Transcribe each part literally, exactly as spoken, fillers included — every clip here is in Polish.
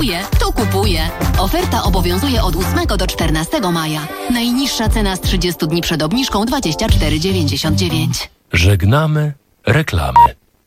kupuję, to kupuję. Oferta obowiązuje od ósmego do czternastego maja. Najniższa cena z trzydziestu dni przed obniżką dwadzieścia cztery dziewięćdziesiąt dziewięć. Żegnamy reklamy.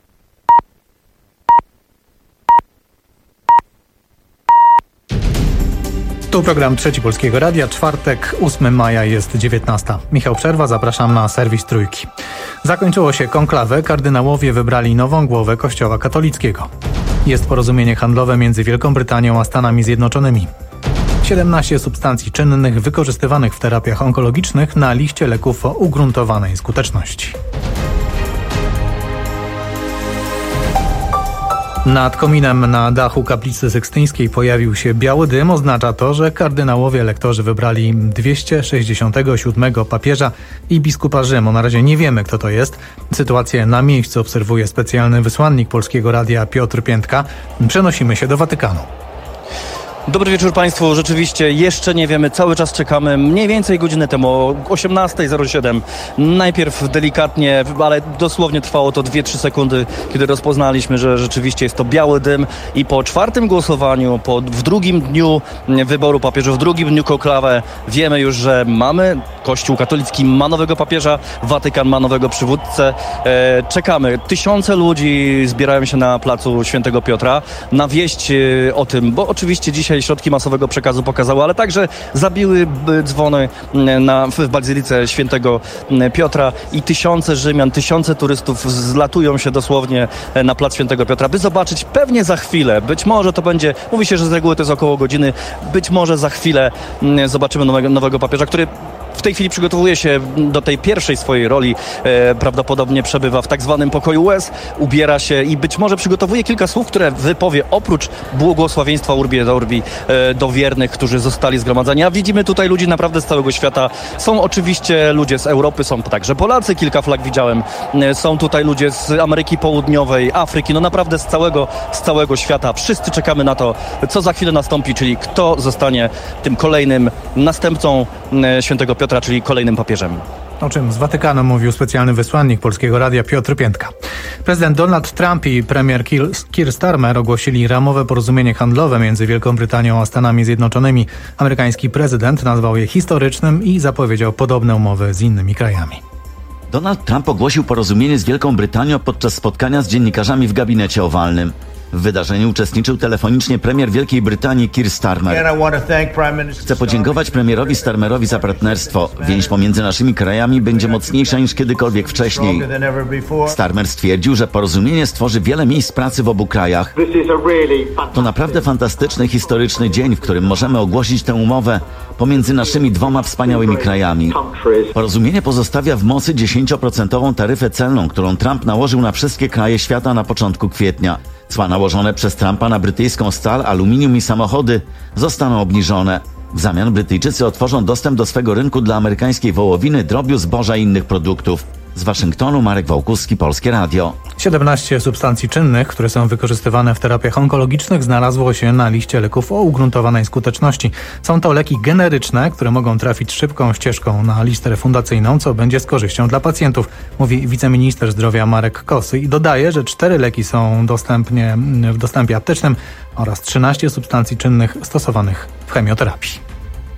Tu program Trzeci Polskiego Radia, czwartek, ósmego maja, jest dziewiętnasta. Michał Przerwa, zapraszam na serwis Trójki. Zakończyło się konklawę, kardynałowie wybrali nową głowę Kościoła katolickiego. Jest porozumienie handlowe między Wielką Brytanią a Stanami Zjednoczonymi. siedemnaście substancji czynnych wykorzystywanych w terapiach onkologicznych na liście leków o ugruntowanej skuteczności. Nad kominem na dachu kaplicy sykstyńskiej pojawił się biały dym. Oznacza to, że kardynałowie elektorzy wybrali dwieście sześćdziesiątego siódmego papieża i biskupa Rzymu. Na razie nie wiemy, kto to jest. Sytuację na miejscu obserwuje specjalny wysłannik Polskiego Radia Piotr Piętka. Przenosimy się do Watykanu. Dobry wieczór Państwu. Rzeczywiście jeszcze nie wiemy, cały czas czekamy. Mniej więcej godzinę temu o osiemnasta zero siedem. Najpierw delikatnie, ale dosłownie trwało to dwie trzy sekundy, kiedy rozpoznaliśmy, że rzeczywiście jest to biały dym i po czwartym głosowaniu, po, w drugim dniu wyboru papieża, w drugim dniu konklawę wiemy już, że mamy, Kościół katolicki ma nowego papieża, Watykan ma nowego przywódcę. E, czekamy. Tysiące ludzi zbierają się na placu Świętego Piotra na wieść e, o tym, bo oczywiście dzisiaj środki masowego przekazu pokazały, ale także zabiły dzwony na, w Bazylice Świętego Piotra i tysiące Rzymian, tysiące turystów zlatują się dosłownie na plac Świętego Piotra, by zobaczyć pewnie za chwilę, być może to będzie, mówi się, że z reguły to jest około godziny, być może za chwilę zobaczymy nowego, nowego papieża, który w tej chwili przygotowuje się do tej pierwszej swojej roli, e, prawdopodobnie przebywa w tak zwanym pokoju łez, ubiera się i być może przygotowuje kilka słów, które wypowie oprócz błogosławieństwa Urbi et Orbi e, do wiernych, którzy zostali zgromadzeni. A widzimy tutaj ludzi naprawdę z całego świata. Są oczywiście ludzie z Europy, są także Polacy, kilka flag widziałem. E, są tutaj ludzie z Ameryki Południowej, Afryki, no naprawdę z całego, z całego świata. Wszyscy czekamy na to, co za chwilę nastąpi, czyli kto zostanie tym kolejnym następcą e, Świętego Piotra, czyli kolejnym papieżem. O czym z Watykanu mówił specjalny wysłannik Polskiego Radia Piotr Piętka. Prezydent Donald Trump i premier Keir Starmer ogłosili ramowe porozumienie handlowe między Wielką Brytanią a Stanami Zjednoczonymi. Amerykański prezydent nazwał je historycznym i zapowiedział podobne umowy z innymi krajami. Donald Trump ogłosił porozumienie z Wielką Brytanią podczas spotkania z dziennikarzami w gabinecie owalnym. W wydarzeniu uczestniczył telefonicznie premier Wielkiej Brytanii Keir Starmer. Chcę podziękować premierowi Starmerowi za partnerstwo. Więź pomiędzy naszymi krajami będzie mocniejsza niż kiedykolwiek wcześniej. Starmer stwierdził, że porozumienie stworzy wiele miejsc pracy w obu krajach. To naprawdę fantastyczny, historyczny dzień, w którym możemy ogłosić tę umowę pomiędzy naszymi dwoma wspaniałymi krajami. Porozumienie pozostawia w mocy dziesięcioprocentową taryfę celną, którą Trump nałożył na wszystkie kraje świata na początku kwietnia. Cła nałożone przez Trumpa na brytyjską stal, aluminium i samochody zostaną obniżone. W zamian Brytyjczycy otworzą dostęp do swego rynku dla amerykańskiej wołowiny, drobiu, zboża i innych produktów. Z Waszyngtonu Marek Wałkuski, Polskie Radio. siedemnaście substancji czynnych, które są wykorzystywane w terapiach onkologicznych, znalazło się na liście leków o ugruntowanej skuteczności. Są to leki generyczne, które mogą trafić szybką ścieżką na listę refundacyjną, co będzie z korzyścią dla pacjentów, mówi wiceminister zdrowia Marek Kosy i dodaje, że cztery leki są dostępnie, w dostępie aptecznym oraz trzynaście substancji czynnych stosowanych w chemioterapii.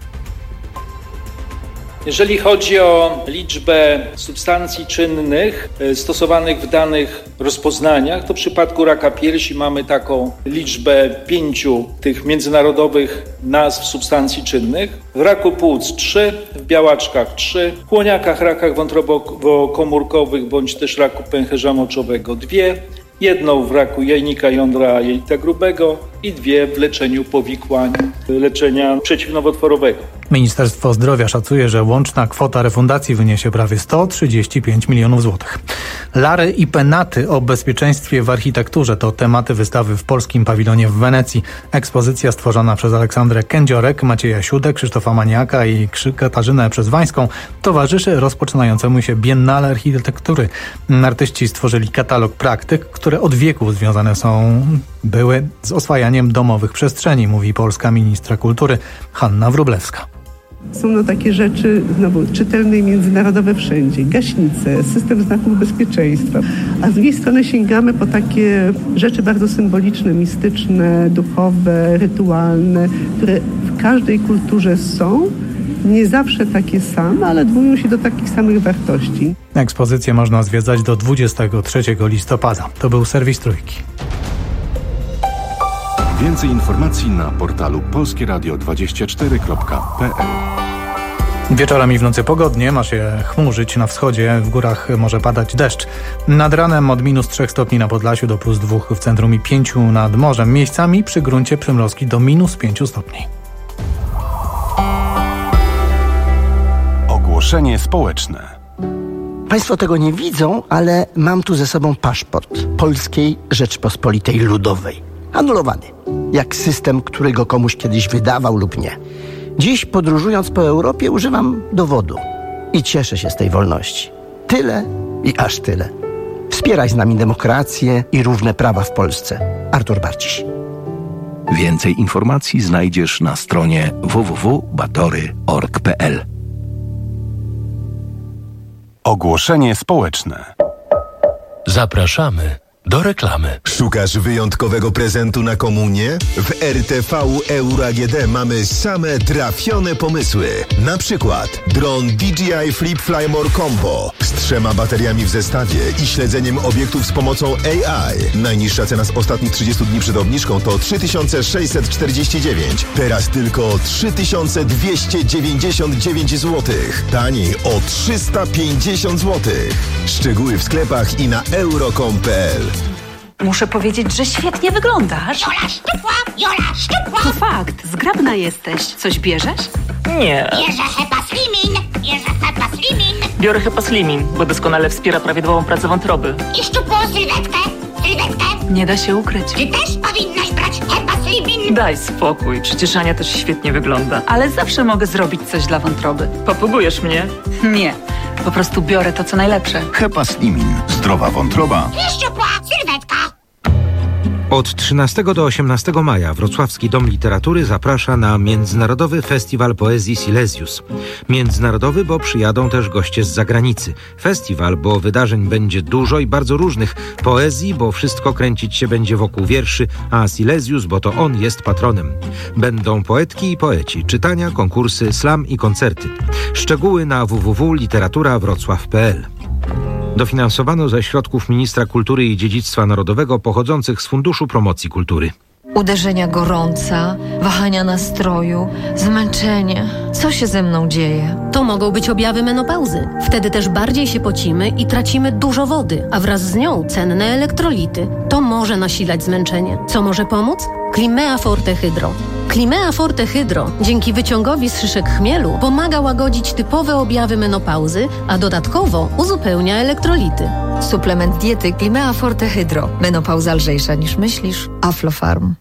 Jeżeli chodzi o liczbę substancji czynnych stosowanych w danych rozpoznaniach, to w przypadku raka piersi mamy taką liczbę pięciu tych międzynarodowych nazw substancji czynnych. W raku płuc trzy, w białaczkach trzy, w chłoniakach, rakach wątrobowo-komórkowych bądź też raku pęcherza moczowego dwie, jedną w raku jajnika jądra jelita grubego i dwie w leczeniu powikłań leczenia przeciwnowotworowego. Ministerstwo Zdrowia szacuje, że łączna kwota refundacji wyniesie prawie sto trzydzieści pięć milionów złotych. Lary i penaty o bezpieczeństwie w architekturze to tematy wystawy w polskim pawilonie w Wenecji. Ekspozycja stworzona przez Aleksandrę Kędziorek, Macieja Siudę, Krzysztofa Maniaka i Katarzynę Przezwańską towarzyszy rozpoczynającemu się Biennale Architektury. Artyści stworzyli katalog praktyk, które od wieków związane są były z oswajaniem domowych przestrzeni, mówi polska ministra kultury Hanna Wróblewska. Są no takie rzeczy, znowu, czytelne i międzynarodowe wszędzie. Gaśnice, system znaków bezpieczeństwa. A z drugiej strony sięgamy po takie rzeczy bardzo symboliczne, mistyczne, duchowe, rytualne, które w każdej kulturze są. Nie zawsze takie same, ale dłują się do takich samych wartości. Ekspozycję można zwiedzać do dwudziestego trzeciego listopada. To był serwis Trójki. Więcej informacji na portalu polskie radio dwadzieścia cztery kropka p l. Wieczorami w nocy pogodnie, ma się chmurzyć na wschodzie, w górach może padać deszcz. Nad ranem od minus trzech stopni na Podlasiu do plus dwóch w centrum i pięciu nad morzem. Miejscami przy gruncie przymrozki do minus pięciu stopni. Ogłoszenie społeczne. Państwo tego nie widzą, ale mam tu ze sobą paszport Polskiej Rzeczpospolitej Ludowej. Anulowany. Jak system, który go komuś kiedyś wydawał lub nie. Dziś, podróżując po Europie, używam dowodu i cieszę się z tej wolności. Tyle i aż tyle. Wspieraj z nami demokrację i równe prawa w Polsce. Artur Barciś. Więcej informacji znajdziesz na stronie w w w kropka batory kropka org kropka p l. Ogłoszenie społeczne. Zapraszamy do reklamy. Szukasz wyjątkowego prezentu na komunię? W R T V Euro A G D mamy same trafione pomysły. Na przykład dron D J I Flip Fly More Combo z trzema bateriami w zestawie i śledzeniem obiektów z pomocą A I. Najniższa cena z ostatnich trzydziestu dni przed obniżką to trzy tysiące sześćset czterdzieści dziewięć. Teraz tylko trzy tysiące dwieście dziewięćdziesiąt dziewięć złotych. Taniej o trzysta pięćdziesiąt złotych. Szczegóły w sklepach i na euro kropka com kropka p l. Muszę powiedzieć, że świetnie wyglądasz. Jola szczupła, Jola szczupła. To fakt, zgrabna jesteś. Coś bierzesz? Nie. Bierze Hepa Slimin, bierze Hepa Slimin. Biorę Hepa Slimin, bo doskonale wspiera prawidłową pracę wątroby. I szczupłą sylwetkę, sylwetkę. Nie da się ukryć. Ty też powinnaś brać Hepa Slimin. Daj spokój, przecież Ania też świetnie wygląda. Ale zawsze mogę zrobić coś dla wątroby. Popugujesz mnie? Nie, po prostu biorę to, co najlepsze. Hepa Slimin. Zdrowa wątroba. I szczupła sylwetka. Od trzynastego do osiemnastego maja Wrocławski Dom Literatury zaprasza na Międzynarodowy Festiwal Poezji Silesius. Międzynarodowy, bo przyjadą też goście z zagranicy. Festiwal, bo wydarzeń będzie dużo i bardzo różnych. Poezji, bo wszystko kręcić się będzie wokół wierszy, a Silesius, bo to on jest patronem. Będą poetki i poeci, czytania, konkursy, slam i koncerty. Szczegóły na w w w kropka literatura wrocław kropka p l. Dofinansowano ze środków Ministra Kultury i Dziedzictwa Narodowego pochodzących z Funduszu Promocji Kultury. Uderzenia gorąca, wahania nastroju, zmęczenie. Co się ze mną dzieje? To mogą być objawy menopauzy. Wtedy też bardziej się pocimy i tracimy dużo wody, a wraz z nią cenne elektrolity. To może nasilać zmęczenie. Co może pomóc? Climea Forte Hydro. Climea Forte Hydro dzięki wyciągowi z szyszek chmielu pomaga łagodzić typowe objawy menopauzy, a dodatkowo uzupełnia elektrolity. Suplement diety Climea Forte Hydro. Menopauza lżejsza niż myślisz. Aflofarm.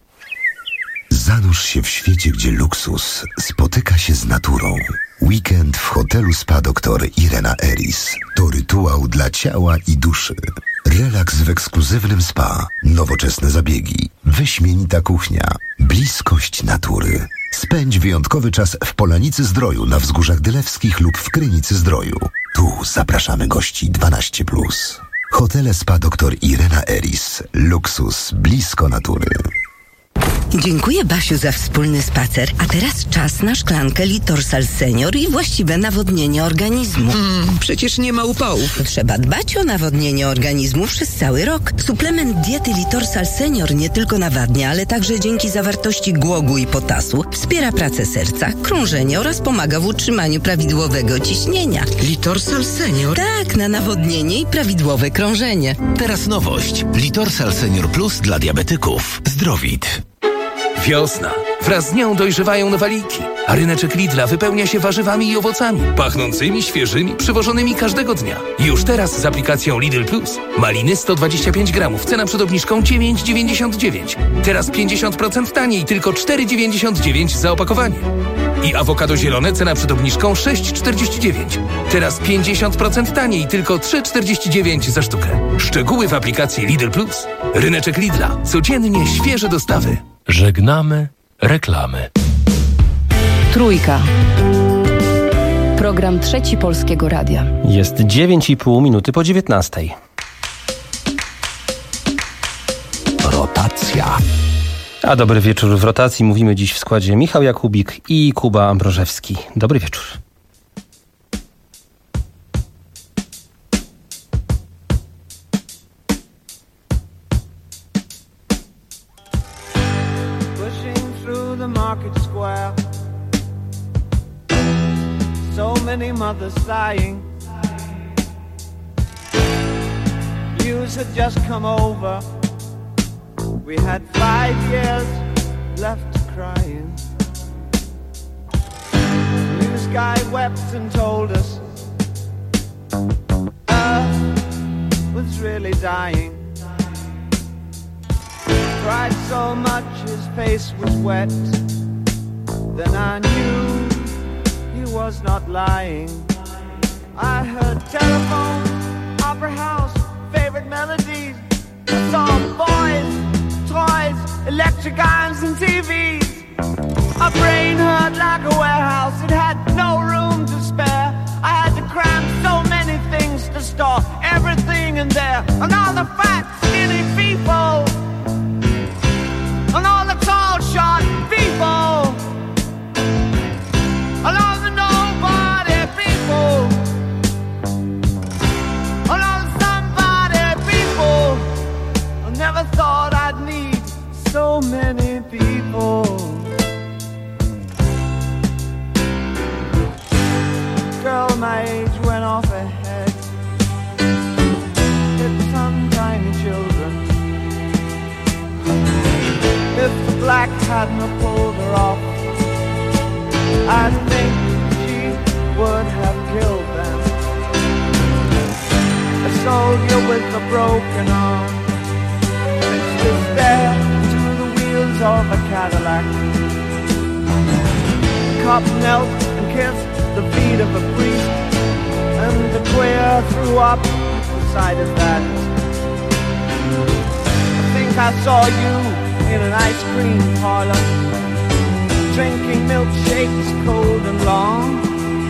Zanurz się w świecie, gdzie luksus spotyka się z naturą. Weekend w hotelu Spa doktor Irena Eris to rytuał dla ciała i duszy. Relaks w ekskluzywnym spa, nowoczesne zabiegi, wyśmienita kuchnia, bliskość natury. Spędź wyjątkowy czas w Polanicy Zdroju na Wzgórzach Dylewskich lub w Krynicy Zdroju. Tu zapraszamy gości dwanaście plus. Hotele Spa doktor Irena Eris. Luksus blisko natury. Dziękuję, Basiu, za wspólny spacer. A teraz czas na szklankę Litorsal Senior i właściwe nawodnienie organizmu. Mm, przecież nie ma upałów. Trzeba dbać o nawodnienie organizmu przez cały rok. Suplement diety Litorsal Senior nie tylko nawadnia, ale także dzięki zawartości głogu i potasu wspiera pracę serca, krążenie oraz pomaga w utrzymaniu prawidłowego ciśnienia. Litorsal Senior? Tak, na nawodnienie i prawidłowe krążenie. Teraz nowość. Litorsal Senior Plus dla diabetyków. Zdrowit. Wiosna. Wraz z nią dojrzewają nowaliki, a ryneczek Lidla wypełnia się warzywami i owocami, pachnącymi, świeżymi, przywożonymi każdego dnia. Już teraz z aplikacją Lidl Plus. Maliny sto dwadzieścia pięć gramów, cena przed obniżką dziewięć dziewięćdziesiąt dziewięć. Teraz pięćdziesiąt procent taniej, tylko cztery dziewięćdziesiąt dziewięć za opakowanie. I awokado zielone, cena przed obniżką sześć czterdzieści dziewięć. Teraz pięćdziesiąt procent taniej, tylko trzy czterdzieści dziewięć za sztukę. Szczegóły w aplikacji Lidl Plus. Ryneczek Lidla. Codziennie świeże dostawy. Żegnamy reklamy. Trójka. Program Trzeci Polskiego Radia. Jest dziewięć i pół minuty po dziewiętnastej. Rotacja. A dobry wieczór w rotacji. Mówimy dziś w składzie Michał Jakubik i Kuba Ambrożewski. Dobry wieczór. So many mothers sighing. News had just come over. We had five years left crying. News guy wept and told us Earth was really dying. Cried so much his face was wet. Then I knew he was not lying. I heard telephone, opera house, favorite melodies. I saw boys, toys, electric irons and T Vs. My brain hurt like a warehouse, it had no room to spare. I had to cram so many things to store everything in there. And all the fat, skinny people, and all the tall, short people, and all the nobody people, and all the somebody people. I never thought I'd need so many people. Girl my age went off ahead, hit some tiny children. If the black hadn't have pulled her off, I think she would have killed them. A soldier with a broken arm fixed there to the wheels of a Cadillac. The cop knelt and kissed the feet of a priest, and the queer threw up beside his that. I think I saw you in an ice cream parlor, drinking milkshakes cold and long,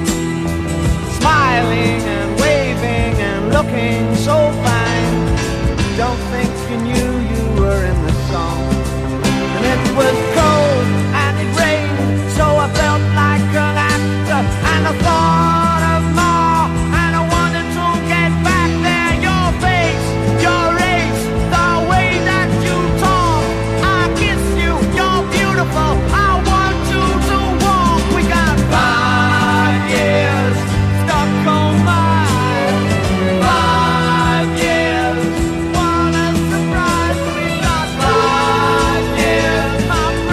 smiling and waving and looking so fine. Don't think you knew you were in the song. And it was cold and it rained, so I felt like an actor, and I thought of more, and I wanted to get back there. Your face, your race, the way that you talk, I kiss you, you're beautiful, I want you to walk. We got five years stuck on mine, five years, what a surprise. We got five years, my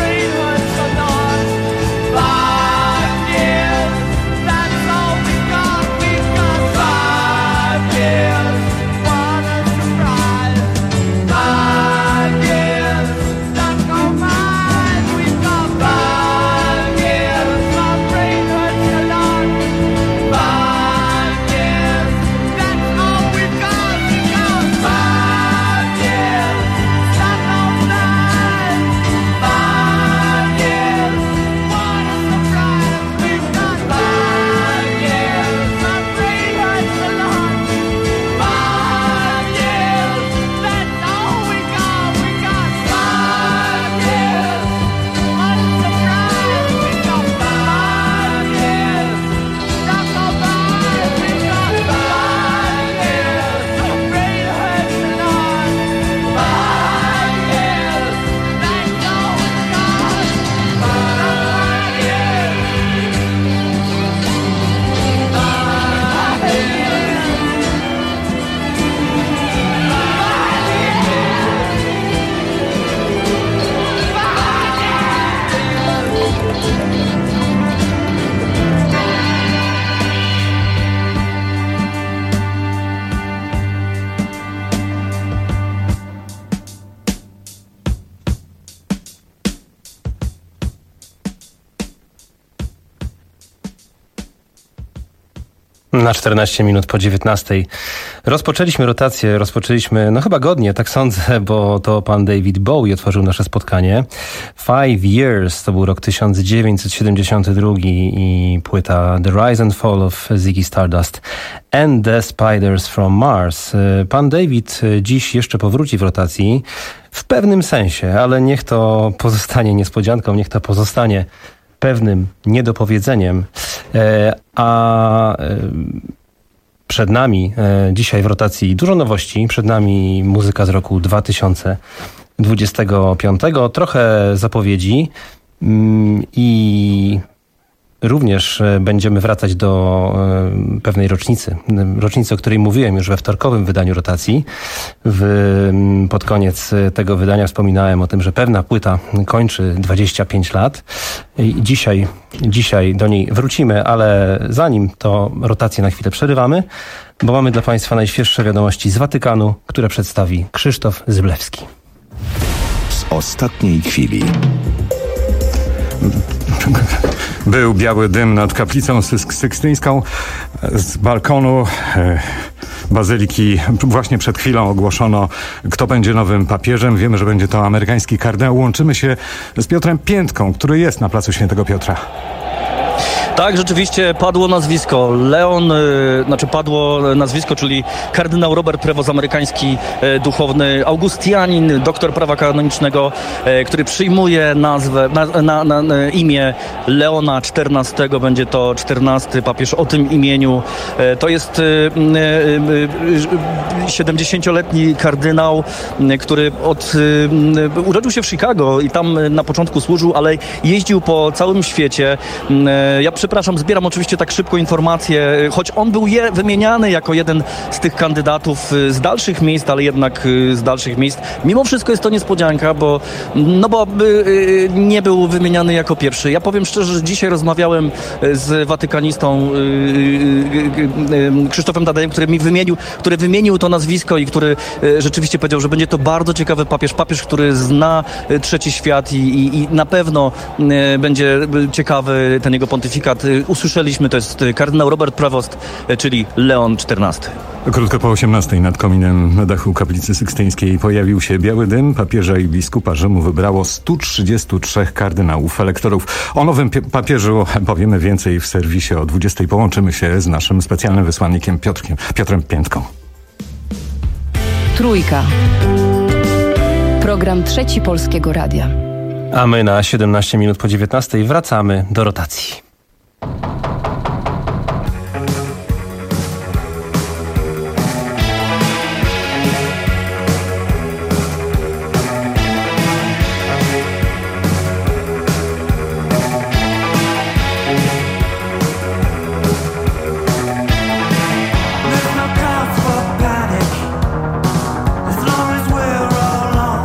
Na czternaście minut po dziewiętnastej rozpoczęliśmy rotację, rozpoczęliśmy, no chyba godnie, tak sądzę, bo to pan David Bowie otworzył nasze spotkanie. Five Years to był rok tysiąc dziewięćset siedemdziesiąty drugi i płyta The Rise and Fall of Ziggy Stardust and the Spiders from Mars. Pan David dziś jeszcze powróci w rotacji w pewnym sensie, ale niech to pozostanie niespodzianką, niech to pozostanie pewnym niedopowiedzeniem, a przed nami dzisiaj w rotacji dużo nowości, przed nami muzyka z roku dwa tysiące dwudziestego piątego, trochę zapowiedzi i również będziemy wracać do pewnej rocznicy. Rocznicy, o której mówiłem już we wtorkowym wydaniu rotacji. W, pod koniec tego wydania wspominałem o tym, że pewna płyta kończy dwadzieścia pięć lat. I dzisiaj, dzisiaj do niej wrócimy, ale zanim to rotację na chwilę przerywamy, bo mamy dla Państwa najświeższe wiadomości z Watykanu, które przedstawi Krzysztof Zyblewski. Z ostatniej chwili. Był biały dym nad kaplicą sykstyńską. Z balkonu e, bazyliki właśnie przed chwilą ogłoszono, kto będzie nowym papieżem. Wiemy, że będzie to amerykański kardynał. Łączymy się z Piotrem Piętką, który jest na placu Świętego Piotra. Tak, rzeczywiście padło nazwisko. Leon, y, znaczy padło nazwisko, czyli kardynał Robert Prevost, amerykański y, duchowny augustianin, doktor prawa kanonicznego, y, który przyjmuje nazwę, na, na, na, na imię Leona czternastego. Będzie to czternasty papież o tym imieniu. Y, to jest y, y, y, siedemdziesięcioletni kardynał, y, który od, y, urodził się w Chicago i tam na początku służył, ale jeździł po całym świecie. Y, ja Przepraszam, zbieram oczywiście tak szybko informacje, choć on był je, wymieniany jako jeden z tych kandydatów z dalszych miejsc, ale jednak z dalszych miejsc. Mimo wszystko jest to niespodzianka, bo, no bo y, nie był wymieniany jako pierwszy. Ja powiem szczerze, że dzisiaj rozmawiałem z watykanistą y, y, y, Krzysztofem Dadejem, który mi wymienił, który wymienił to nazwisko i który y, rzeczywiście powiedział, że będzie to bardzo ciekawy papież, papież, który zna trzeci świat i, i, i na pewno y, będzie ciekawy ten jego pontyfikat. Usłyszeliśmy, to jest kardynał Robert Prevost, czyli Leon czternasty. Krótko po osiemnastej nad kominem na dachu kaplicy sykstyńskiej pojawił się biały dym. Papieża i biskupa Rzymu wybrało stu trzydziestu trzech kardynałów, elektorów. O nowym papieżu powiemy więcej w serwisie o dwudziestej. Połączymy się z naszym specjalnym wysłannikiem Piotrkiem, Piotrem Piętką. Trójka. Program Trzeci Polskiego Radia. A my na siedemnaście minut po dziewiętnastej wracamy do rotacji.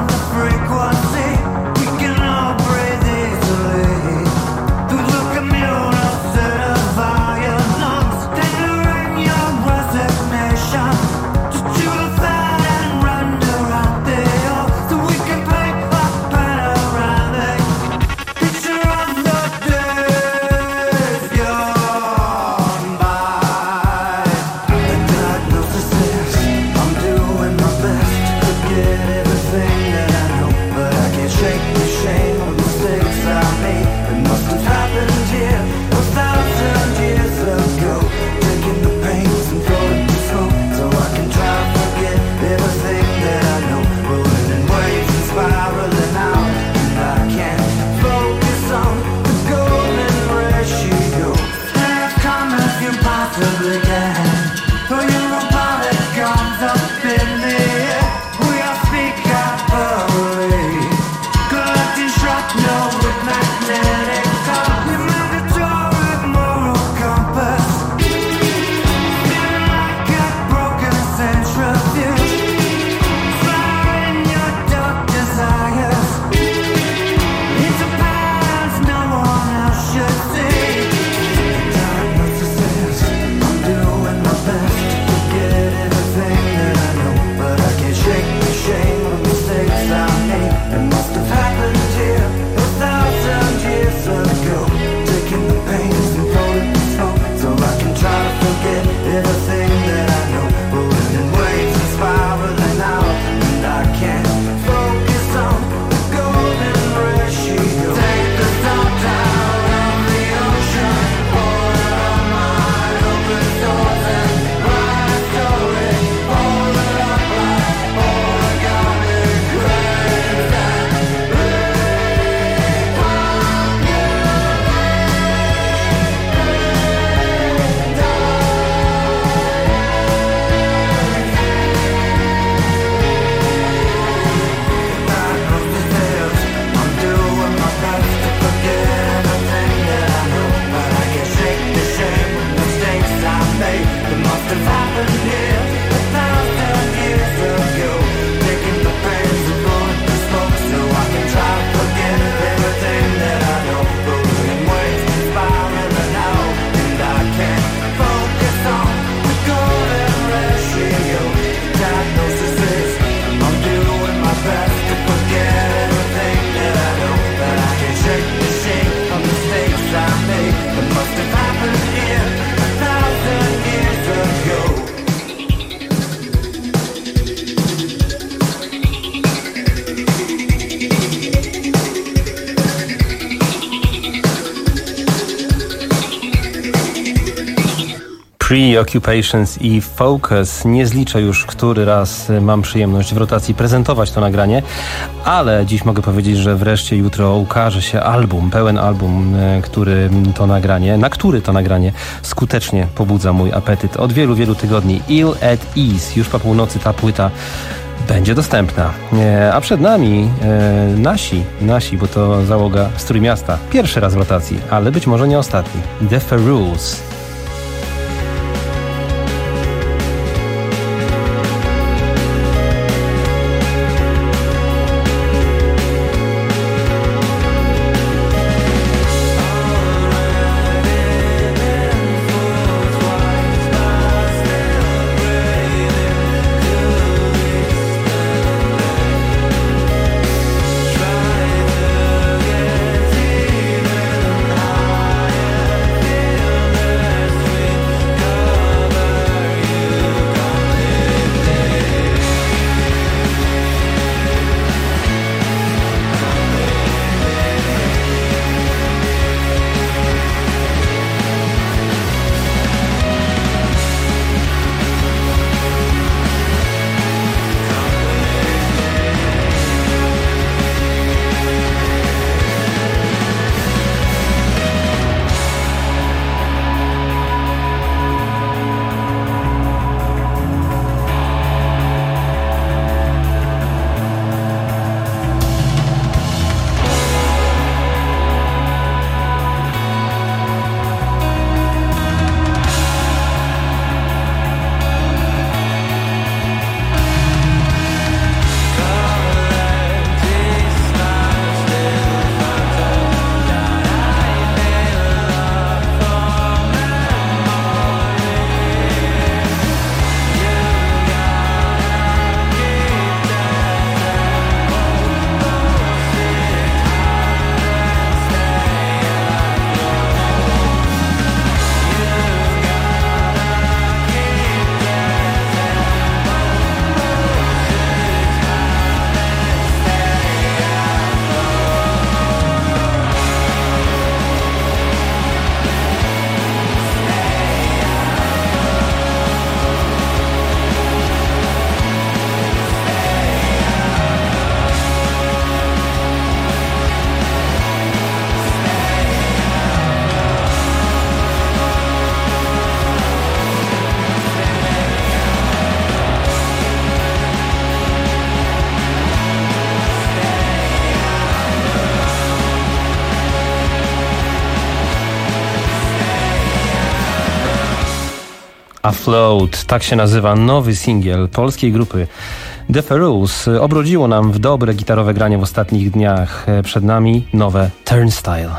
Music Preoccupations i Focus. Nie zliczę już, który raz mam przyjemność w rotacji prezentować to nagranie, ale dziś mogę powiedzieć, że wreszcie jutro ukaże się album, pełen album, który to nagranie, na który to nagranie skutecznie pobudza mój apetyt. Od wielu, wielu tygodni Ill at Ease, już po północy ta płyta będzie dostępna. A przed nami e, nasi, nasi, bo to załoga z Trójmiasta. Pierwszy raz w rotacji, ale być może nie ostatni. The Ferrules. Afloat, tak się nazywa nowy singiel polskiej grupy The Ferrules. Obrodziło nam w dobre gitarowe granie w ostatnich dniach. Przed nami nowe Turnstile.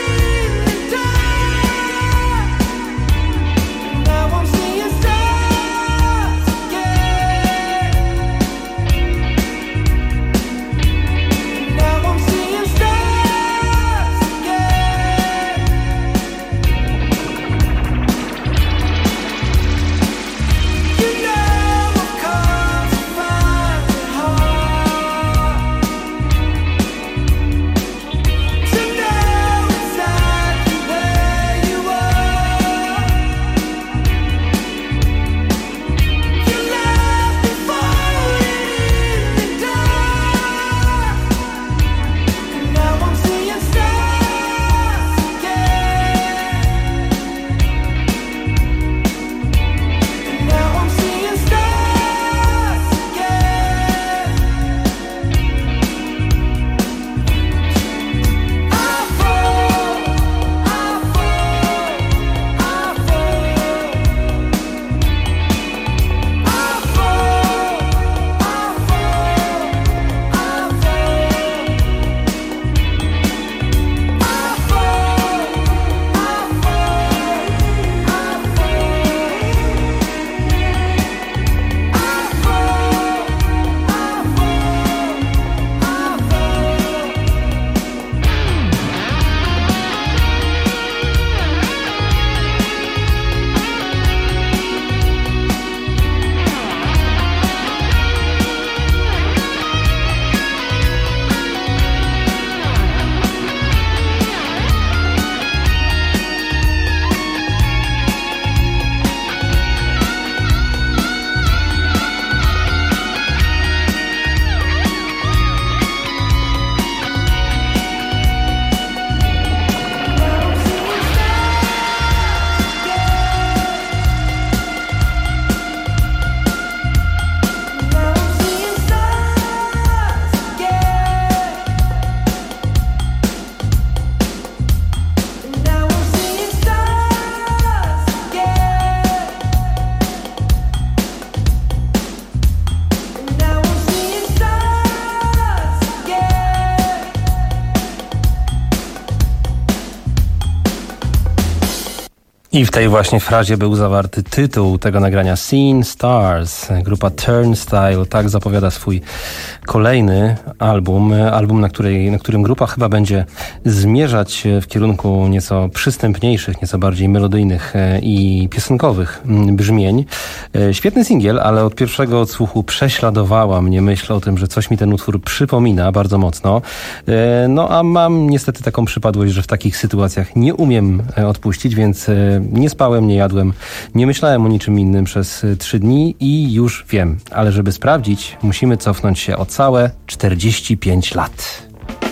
Now I'm seeing stars. I w tej właśnie frazie był zawarty tytuł tego nagrania, Seeing Stars. Grupa Turnstile tak zapowiada swój kolejny album. Album, na, której, na którym grupa chyba będzie zmierzać w kierunku nieco przystępniejszych, nieco bardziej melodyjnych i piosenkowych brzmień. Świetny singiel, ale od pierwszego odsłuchu prześladowała mnie myśl o tym, że coś mi ten utwór przypomina bardzo mocno. No a mam niestety taką przypadłość, że w takich sytuacjach nie umiem odpuścić, więc nie spałem, nie jadłem, nie myślałem o niczym innym przez trzy dni i już wiem. Ale żeby sprawdzić, musimy cofnąć się o całe czterdzieści pięć lat.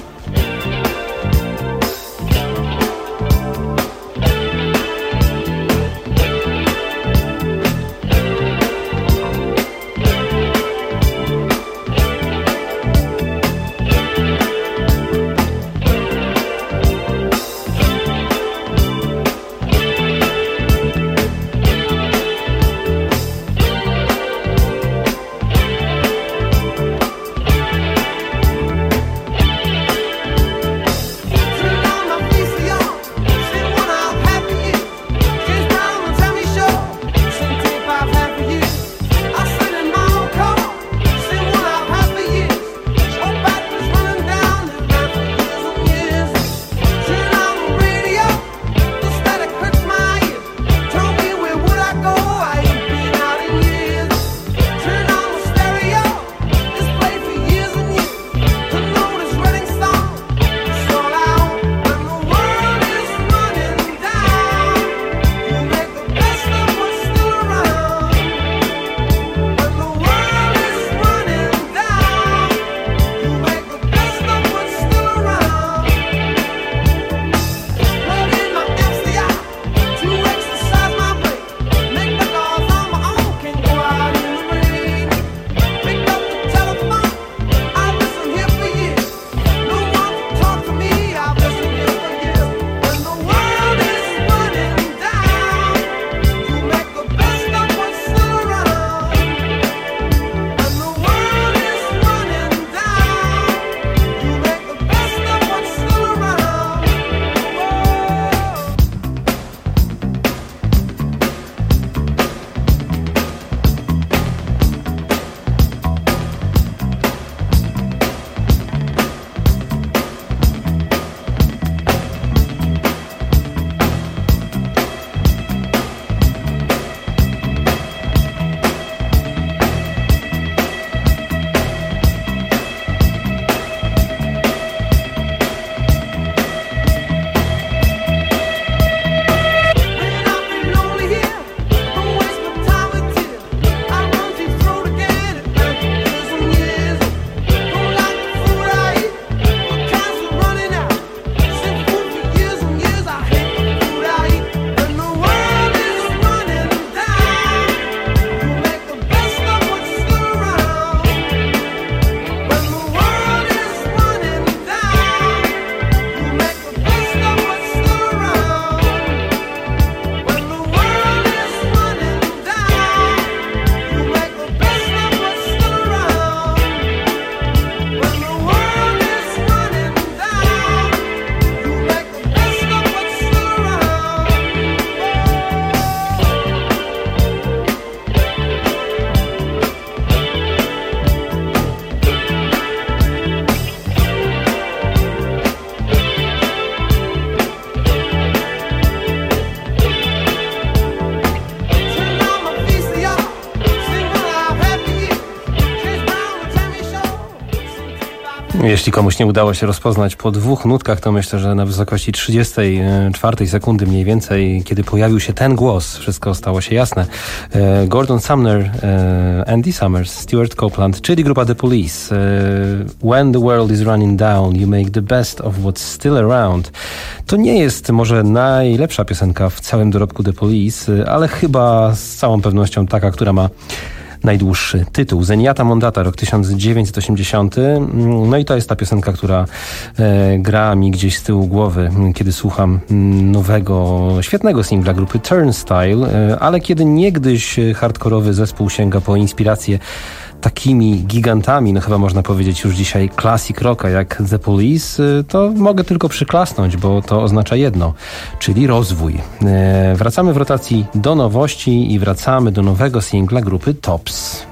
Jeśli komuś nie udało się rozpoznać po dwóch nutkach, to myślę, że na wysokości trzydziestej czwartej sekundy mniej więcej, kiedy pojawił się ten głos, wszystko stało się jasne. Gordon Sumner, Andy Summers, Stuart Copeland, czyli grupa The Police. When the world is running down, you make the best of what's still around. To nie jest może najlepsza piosenka w całym dorobku The Police, ale chyba z całą pewnością taka, która ma najdłuższy tytuł. Zenyatta Mondata, rok tysiąc dziewięćset osiemdziesiąty. No i to jest ta piosenka, która e, gra mi gdzieś z tyłu głowy, kiedy słucham nowego, świetnego singla grupy Turnstile, e, ale kiedy niegdyś hardkorowy zespół sięga po inspirację takimi gigantami, no chyba można powiedzieć już dzisiaj classic rocka jak The Police, to mogę tylko przyklasnąć, bo to oznacza jedno, czyli rozwój. E, wracamy w rotacji do nowości i wracamy do nowego singla grupy Tops.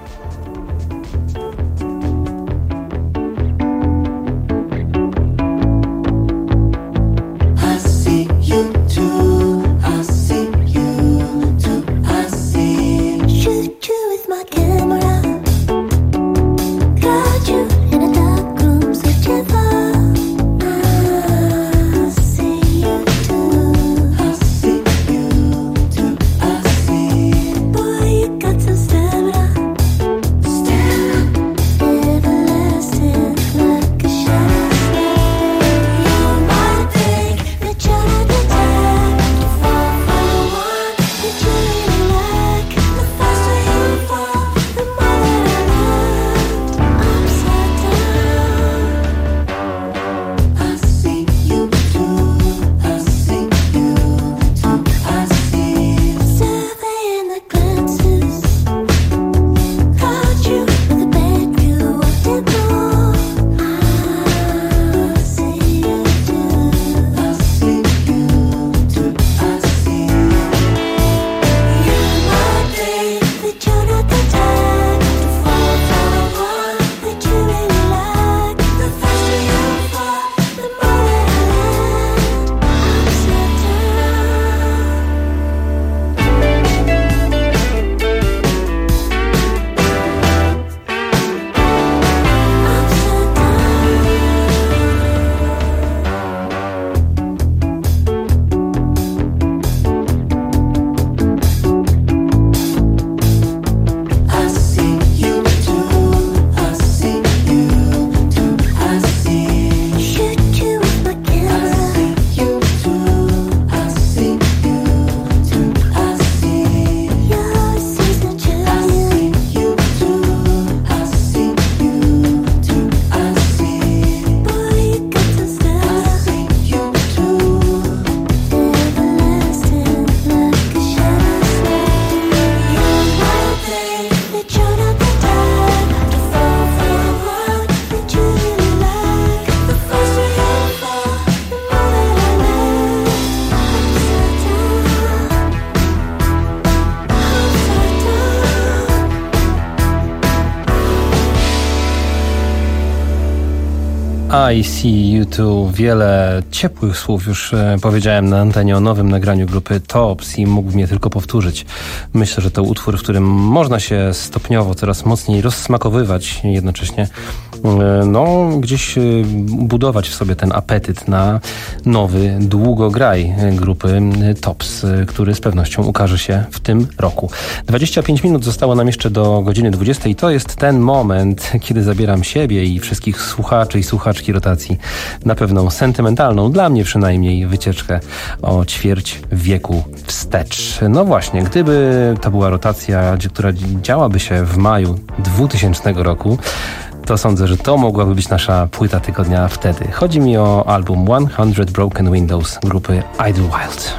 I see you too. Wiele ciepłych słów już e, powiedziałem na antenie o nowym nagraniu grupy Tops i mógłbym je tylko powtórzyć. Myślę, że to utwór, w którym można się stopniowo coraz mocniej rozsmakowywać i jednocześnie e, no, gdzieś e, budować w sobie ten apetyt na nowy długograj grupy Tops, e, który z pewnością ukaże się w tym roku. dwadzieścia pięć minut zostało nam jeszcze do godziny dwudziestej i to jest ten moment, kiedy zabieram siebie i wszystkich słuchaczy i słuchaczki rotacji na pewną sentymentalną, dla mnie przynajmniej, wycieczkę o ćwierć wieku wstecz. No właśnie, gdyby to była rotacja, która działaby się w maju dwutysięcznego roku, to sądzę, że to mogłaby być nasza płyta tygodnia wtedy. Chodzi mi o album sto Broken Windows grupy Idlewild.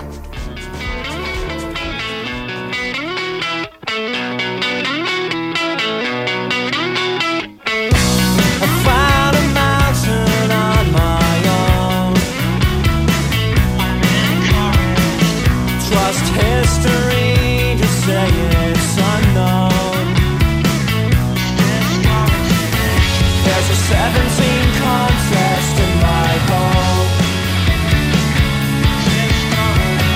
seventeen contest in my home.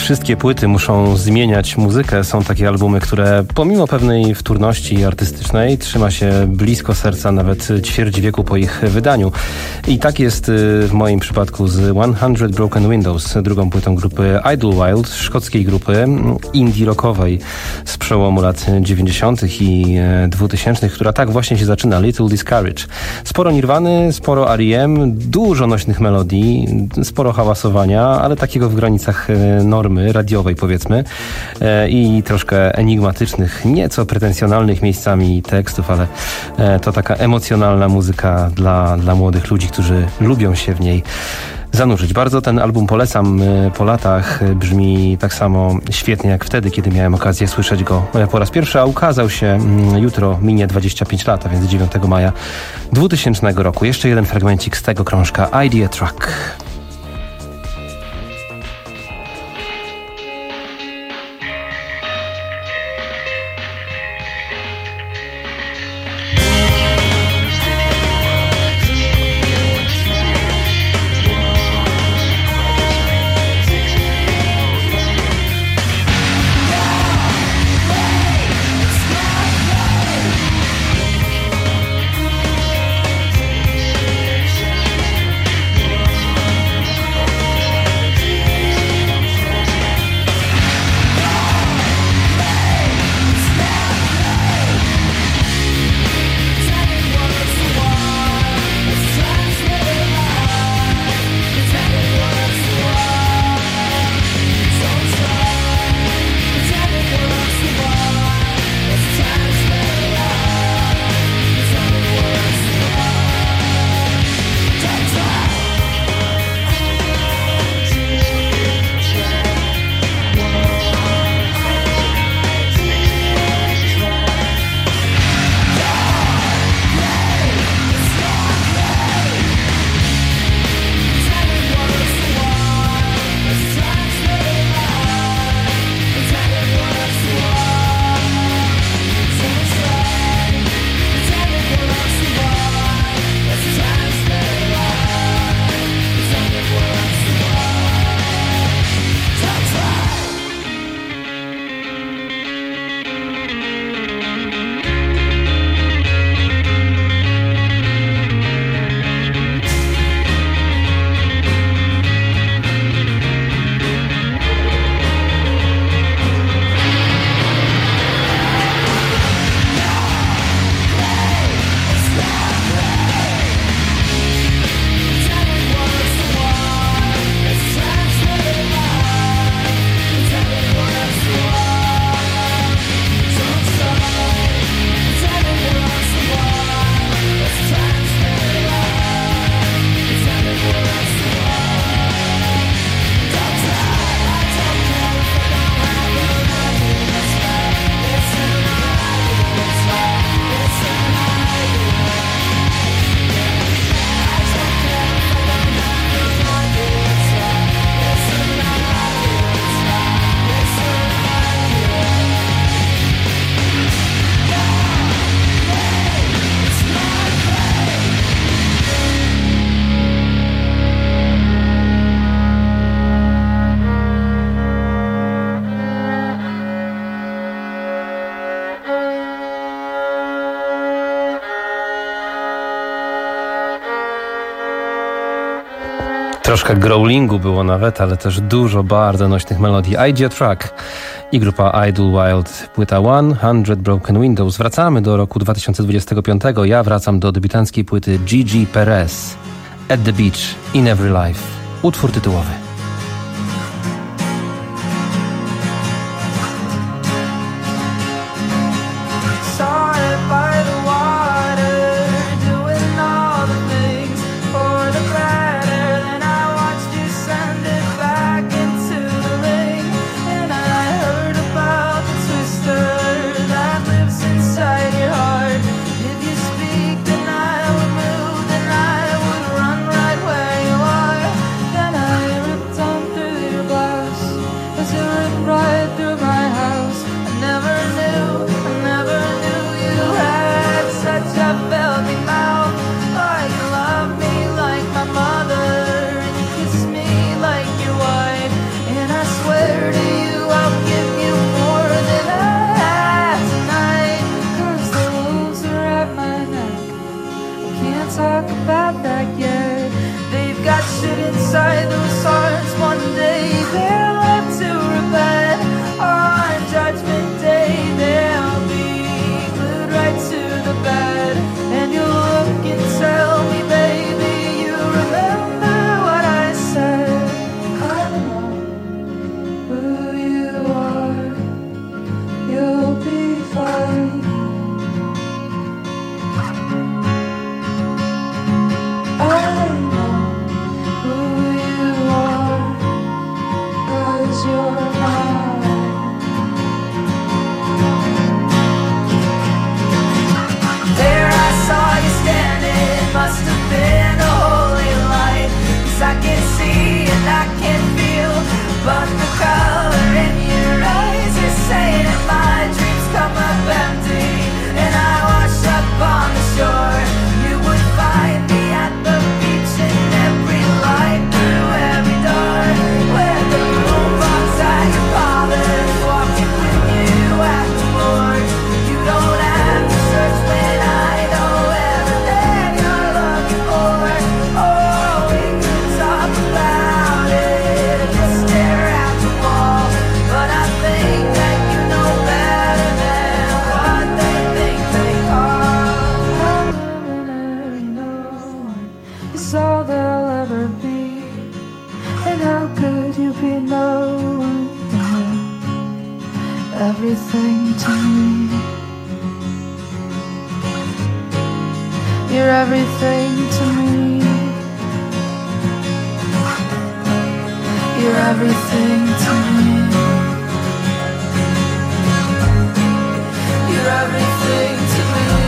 wszystkie płyty muszą zmieniać muzykę. Są takie albumy, które pomimo pewnej wtórności artystycznej trzyma się blisko serca nawet ćwierć wieku po ich wydaniu. I tak jest w moim przypadku z sto Broken Windows, drugą płytą grupy Idlewild, szkockiej grupy indie rockowej z przełomu lat dziewięćdziesiątych i dwutysięcznych, która tak właśnie się zaczyna, Little Discourage. Sporo Nirwany, sporo R E M, dużo nośnych melodii, sporo hałasowania, ale takiego w granicach normy radiowej, powiedzmy, i troszkę enigmatycznych, nieco pretensjonalnych miejscami tekstów, ale to taka emocjonalna muzyka dla, dla młodych ludzi, którzy lubią się w niej zanurzyć. Bardzo ten album polecam. Po latach brzmi tak samo świetnie jak wtedy, kiedy miałem okazję słyszeć go po raz pierwszy, a ukazał się jutro, minie dwadzieścia pięć lat, a więc dziewiątego maja dwutysięcznego roku. Jeszcze jeden fragmencik z tego krążka, Idea Track. Troszkę growlingu było nawet, ale też dużo bardzo nośnych melodii. Idea Track i grupa Idlewild, płyta sto Broken Windows. Wracamy do roku dwa tysiące dwudziestego piątego. Ja wracam do debiutanckiej płyty Gigi Perez, At the Beach, In Every Life. Utwór tytułowy. Then I everything to me. You're everything to me. You're everything to me. You're everything to me.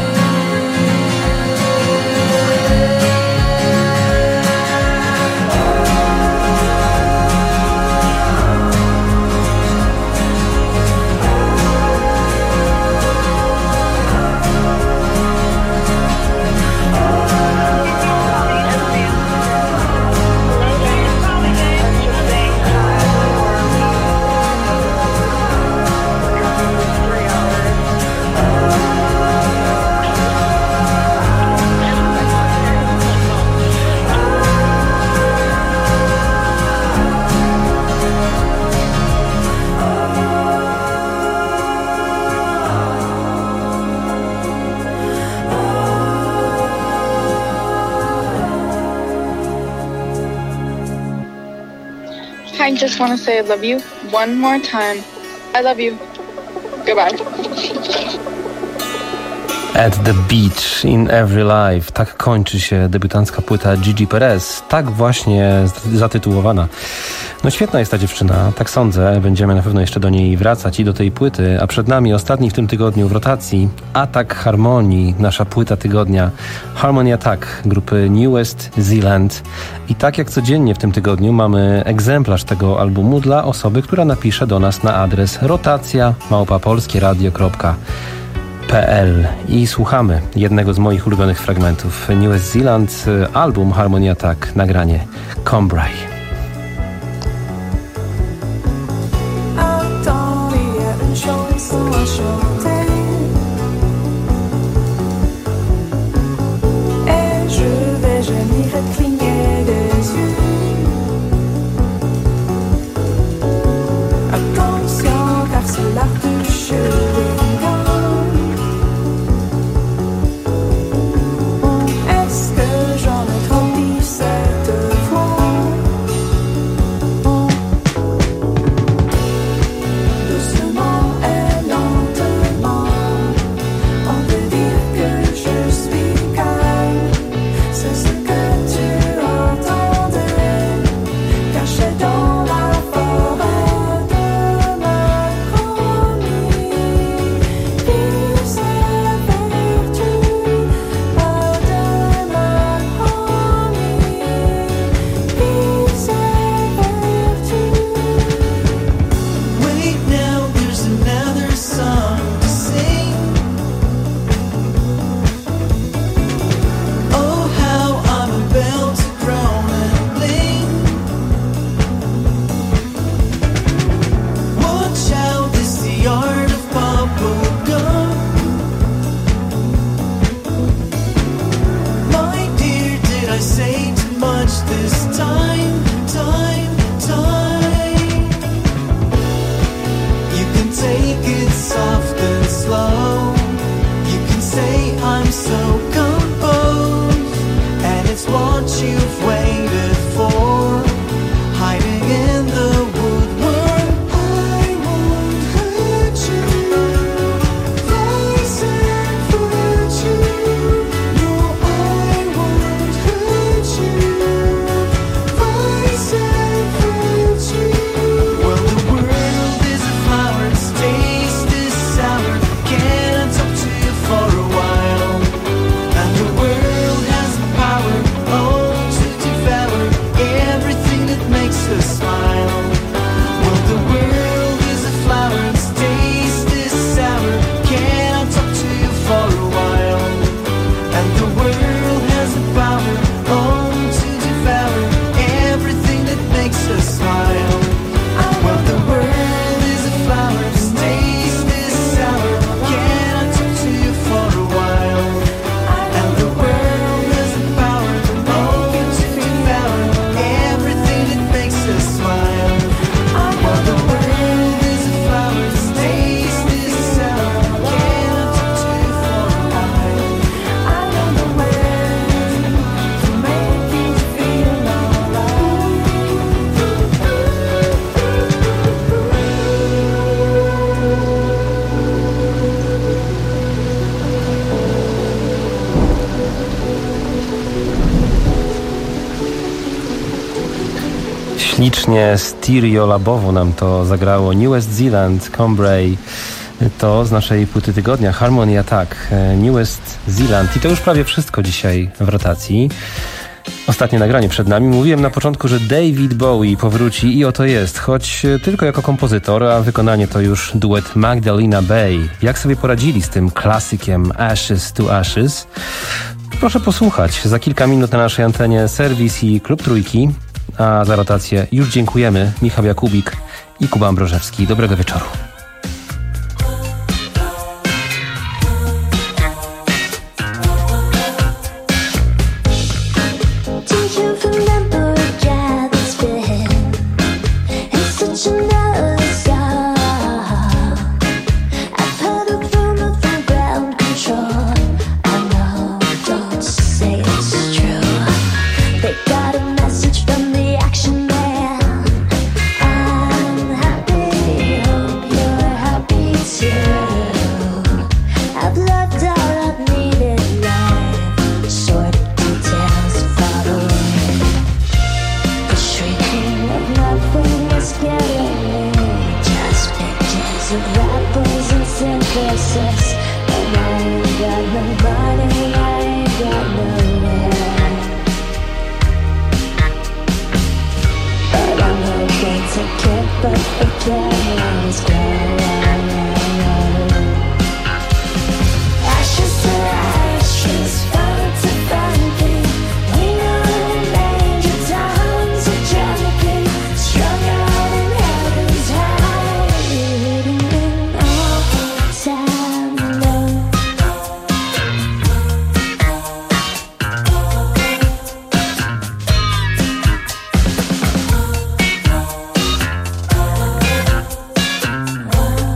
I just want to say I love you one more time. I love you. Goodbye. At the Beach in Every Life. Tak kończy się debiutancka płyta Gigi Perez. Tak właśnie zatytułowana. No świetna jest ta dziewczyna, tak sądzę. Będziemy na pewno jeszcze do niej wracać i do tej płyty. A przed nami ostatni w tym tygodniu w rotacji Attack Harmonii, nasza płyta tygodnia. Harmony Attack grupy New West Zealand. I tak jak codziennie w tym tygodniu mamy egzemplarz tego albumu dla osoby, która napisze do nas na adres rotacja małpa polskie radio kropka p l i słuchamy jednego z moich ulubionych fragmentów. New West Zealand, album Harmony Attack, nagranie Combray. Doucement et lentement Technicznie, stereolabowo nam to zagrało New West Zealand, Combray. To z naszej płyty tygodnia, Harmony Attack, New West Zealand. I to już prawie wszystko dzisiaj w rotacji. Ostatnie nagranie przed nami. Mówiłem na początku, że David Bowie powróci i oto jest, choć tylko jako kompozytor, a wykonanie to już duet Magdalena Bay. Jak sobie poradzili z tym klasykiem Ashes to Ashes? Proszę posłuchać. Za kilka minut na naszej antenie serwis i Klub Trójki, a za rotację już dziękujemy. Michał Jakubik i Kuba Ambrożewski. Dobrego wieczoru. Oh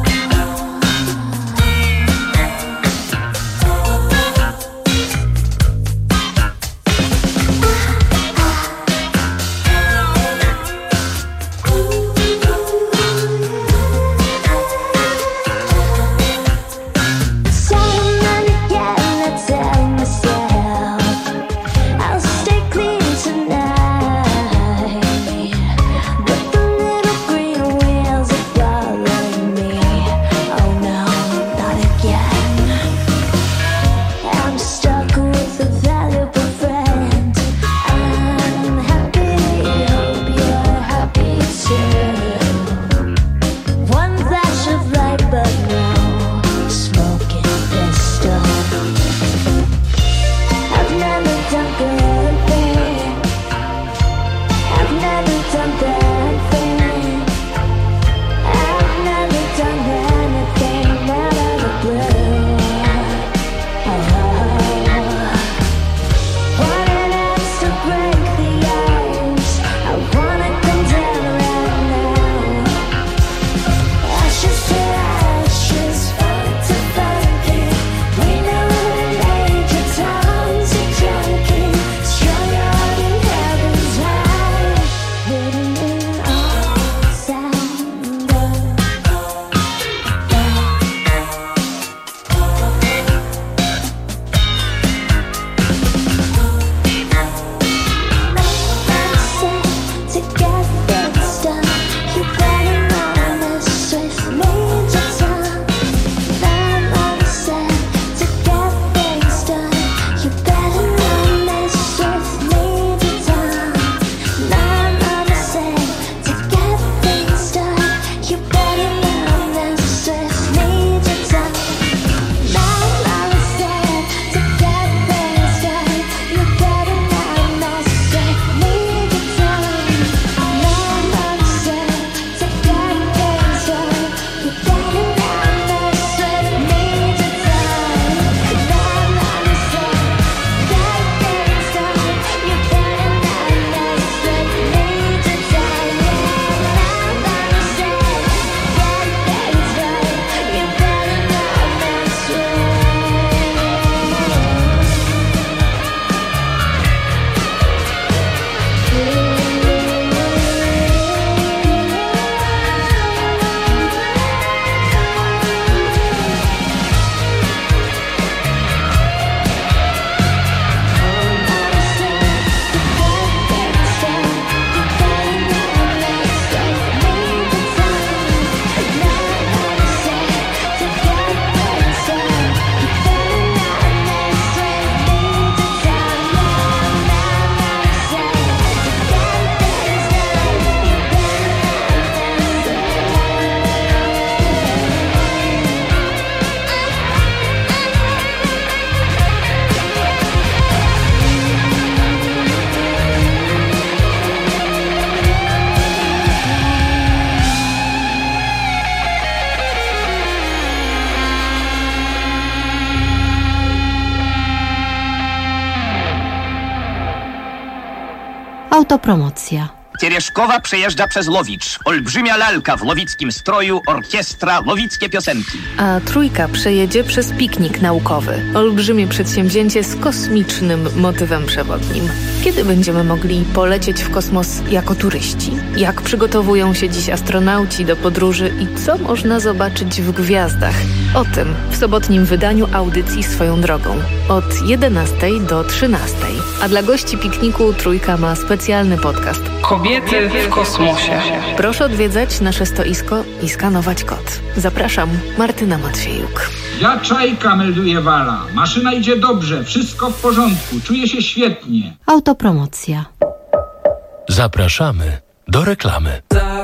Autopromocja. Teрешkowa przejeżdża przez Lowicz. Olbrzymia lalka w lowickim stroju, orkiestra, lowickie piosenki. A trójka przejedzie przez piknik naukowy. Olbrzymie przedsięwzięcie z kosmicznym motywem przewodnim. Kiedy będziemy mogli polecieć w kosmos jako turyści? Jak przygotowują się dziś astronauci do podróży i co można zobaczyć w gwiazdach? O tym w sobotnim wydaniu audycji Swoją drogą. Od jedenastej do trzynastej. A dla gości pikniku trójka ma specjalny podcast. Kobiety w kosmosie. Proszę odwiedzać nasze stoisko i skanować kod. Zapraszam, Martyna Matwiejuk. Ja Czajka, melduje Wala. Maszyna idzie dobrze, wszystko w porządku, czuję się świetnie. Autopromocja. Zapraszamy do reklamy.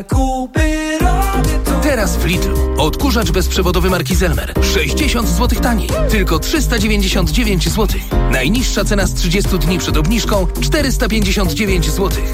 Teraz w Lidlu odkurzacz bezprzewodowy marki Zelmer. sześćdziesiąt złotych taniej. Tylko trzysta dziewięćdziesiąt dziewięć złotych. Najniższa cena z trzydziestu dni przed obniżką czterysta pięćdziesiąt dziewięć złotych.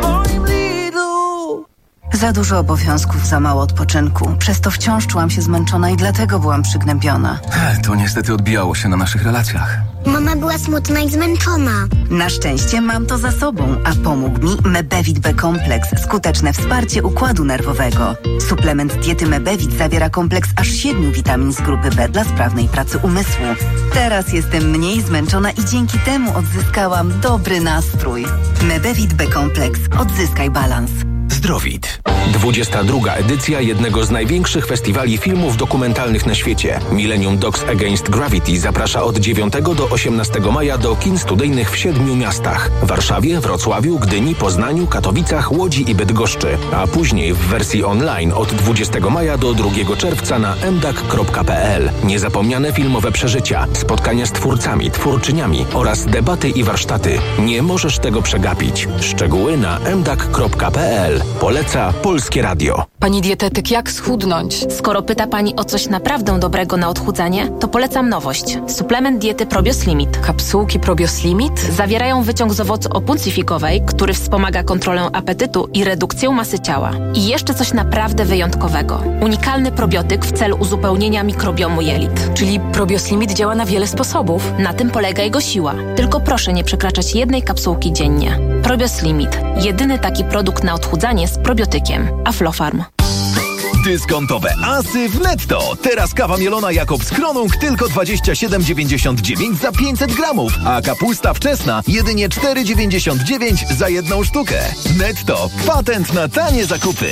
Za dużo obowiązków, za mało odpoczynku. Przez to wciąż czułam się zmęczona i dlatego byłam przygnębiona. To niestety odbijało się na naszych relacjach. Mama była smutna i zmęczona. Na szczęście mam to za sobą, a pomógł mi Mebevit B-kompleks. Skuteczne wsparcie układu nerwowego. Suplement diety Mebevit zawiera kompleks aż siedmiu witamin z grupy B dla sprawnej pracy umysłu. Teraz jestem mniej zmęczona i dzięki temu odzyskałam dobry nastrój. Mebevit B-kompleks. Odzyskaj balans. Zdrowit. dwudziesta druga edycja jednego z największych festiwali filmów dokumentalnych na świecie. Millennium Dogs Against Gravity zaprasza od dziewiątego do osiemnastego maja do kin studyjnych w siedmiu miastach. Warszawie, Wrocławiu, Gdyni, Poznaniu, Katowicach, Łodzi i Bydgoszczy. A później w wersji online od dwudziestego maja do drugiego czerwca na m d a k kropka p l. Niezapomniane filmowe przeżycia, spotkania z twórcami, twórczyniami oraz debaty i warsztaty. Nie możesz tego przegapić. Szczegóły na m d a k kropka p l. Poleca Polskie Radio. Pani dietetyk, jak schudnąć? Skoro pyta Pani o coś naprawdę dobrego na odchudzanie, to polecam nowość. Suplement diety Probios Limit. Kapsułki Probios Limit? Zawierają wyciąg z owocu opuncji fikowej, który wspomaga kontrolę apetytu i redukcję masy ciała. I jeszcze coś naprawdę wyjątkowego. Unikalny probiotyk w celu uzupełnienia mikrobiomu jelit. Czyli Probios Limit działa na wiele sposobów. Na tym polega jego siła. Tylko proszę nie przekraczać jednej kapsułki dziennie. Probios Limit. Jedyny taki produkt na odchudzanie z probiotykiem. Aflofarm. Dyskontowe asy w Netto. Teraz kawa mielona Jakobs Kronung tylko dwadzieścia siedem dziewięćdziesiąt dziewięć za pięćset gramów, a kapusta wczesna jedynie cztery dziewięćdziesiąt dziewięć za jedną sztukę. Netto. Patent na tanie zakupy.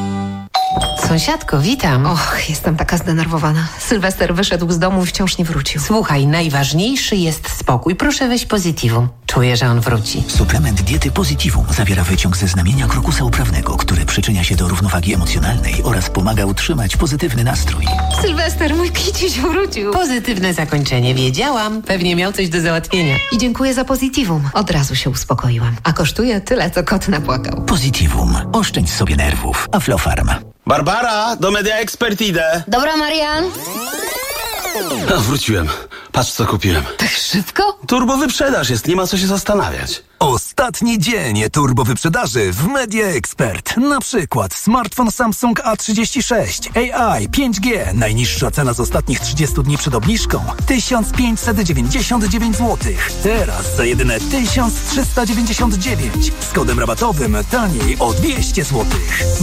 Sąsiadko, witam. Och, jestem taka zdenerwowana. Sylwester wyszedł z domu i wciąż nie wrócił. Słuchaj, najważniejszy jest spokój. Proszę weź Positivum. Czuję, że on wróci. Suplement diety Positivum zawiera wyciąg ze znamienia krokusa uprawnego, który przyczynia się do równowagi emocjonalnej oraz pomaga utrzymać pozytywny nastrój. Sylwester, mój kiciuś wrócił. Pozytywne zakończenie, wiedziałam. Pewnie miał coś do załatwienia. I dziękuję za Positivum. Od razu się uspokoiłam. A kosztuje tyle, co kot napłakał. Positivum. Oszczędź sobie nerwów. Aflofarm. Barbara, do Media Expert idę. Dobra, Marian. A, wróciłem. Patrz, co kupiłem. Tak szybko? Turbo wyprzedaż jest, nie ma co się zastanawiać. Ostatni dzień turbo wyprzedaży w Media Expert. Na przykład smartfon Samsung A trzydzieści sześć, A I, pięć G. Najniższa cena z ostatnich trzydziestu dni przed obniżką tysiąc pięćset dziewięćdziesiąt dziewięć złotych. Teraz za jedyne tysiąc trzysta dziewięćdziesiąt dziewięć. Z kodem rabatowym taniej o dwieście złotych.